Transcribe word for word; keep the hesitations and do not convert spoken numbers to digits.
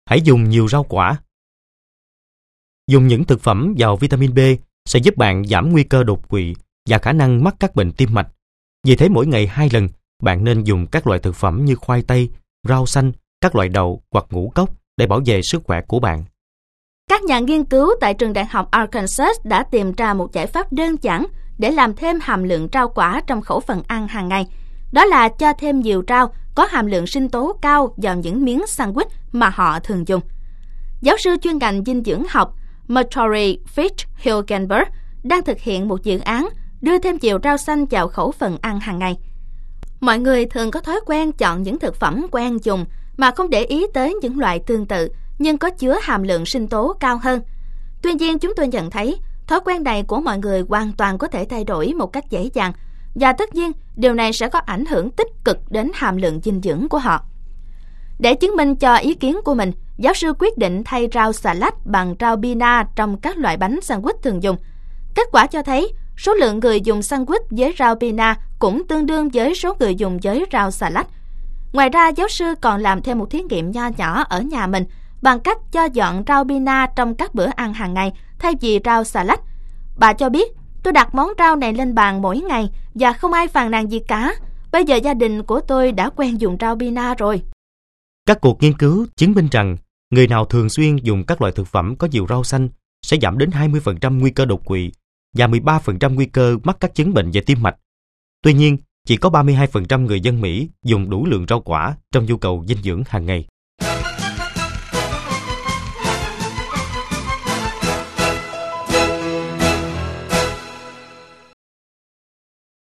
Hãy dùng nhiều rau quả. Dùng những thực phẩm giàu vitamin B sẽ giúp bạn giảm nguy cơ đột quỵ và khả năng mắc các bệnh tim mạch. Vì thế mỗi ngày hai lần, bạn nên dùng các loại thực phẩm như khoai tây, rau xanh, các loại đậu hoặc ngũ cốc để bảo vệ sức khỏe của bạn. Các nhà nghiên cứu tại trường đại học Arkansas đã tìm ra một giải pháp đơn giản để làm thêm hàm lượng rau quả trong khẩu phần ăn hàng ngày. Đó là cho thêm nhiều rau có hàm lượng sinh tố cao vào những miếng sandwich mà họ thường dùng. Giáo sư chuyên ngành dinh dưỡng học Marjorie Fitch-Hilgenberg đang thực hiện một dự án đưa thêm nhiều rau xanh vào khẩu phần ăn hàng ngày. Mọi người thường có thói quen chọn những thực phẩm quen dùng mà không để ý tới những loại tương tự nhưng có chứa hàm lượng sinh tố cao hơn. Tuy nhiên, chúng tôi nhận thấy thói quen này của mọi người hoàn toàn có thể thay đổi một cách dễ dàng, và tất nhiên điều này sẽ có ảnh hưởng tích cực đến hàm lượng dinh dưỡng của họ. Để chứng minh cho ý kiến của mình, giáo sư quyết định thay rau xà lách bằng rau bina trong các loại bánh sandwich thường dùng. Kết quả cho thấy số lượng người dùng sandwich với rau bina cũng tương đương với số người dùng với rau xà lách. Ngoài ra, giáo sư còn làm thêm một thí nghiệm nho nhỏ ở nhà mình bằng cách cho dọn rau bina trong các bữa ăn hàng ngày thay vì rau xà lách. Bà cho biết, tôi đặt món rau này lên bàn mỗi ngày và không ai phàn nàn gì cả. Bây giờ gia đình của tôi đã quen dùng rau bina rồi. Các cuộc nghiên cứu chứng minh rằng người nào thường xuyên dùng các loại thực phẩm có nhiều rau xanh sẽ giảm đến hai mươi phần trăm nguy cơ đột quỵ và mười ba phần trăm nguy cơ mắc các chứng bệnh về tim mạch. Tuy nhiên, chỉ có ba mươi hai phần trăm người dân Mỹ dùng đủ lượng rau quả trong nhu cầu dinh dưỡng hàng ngày.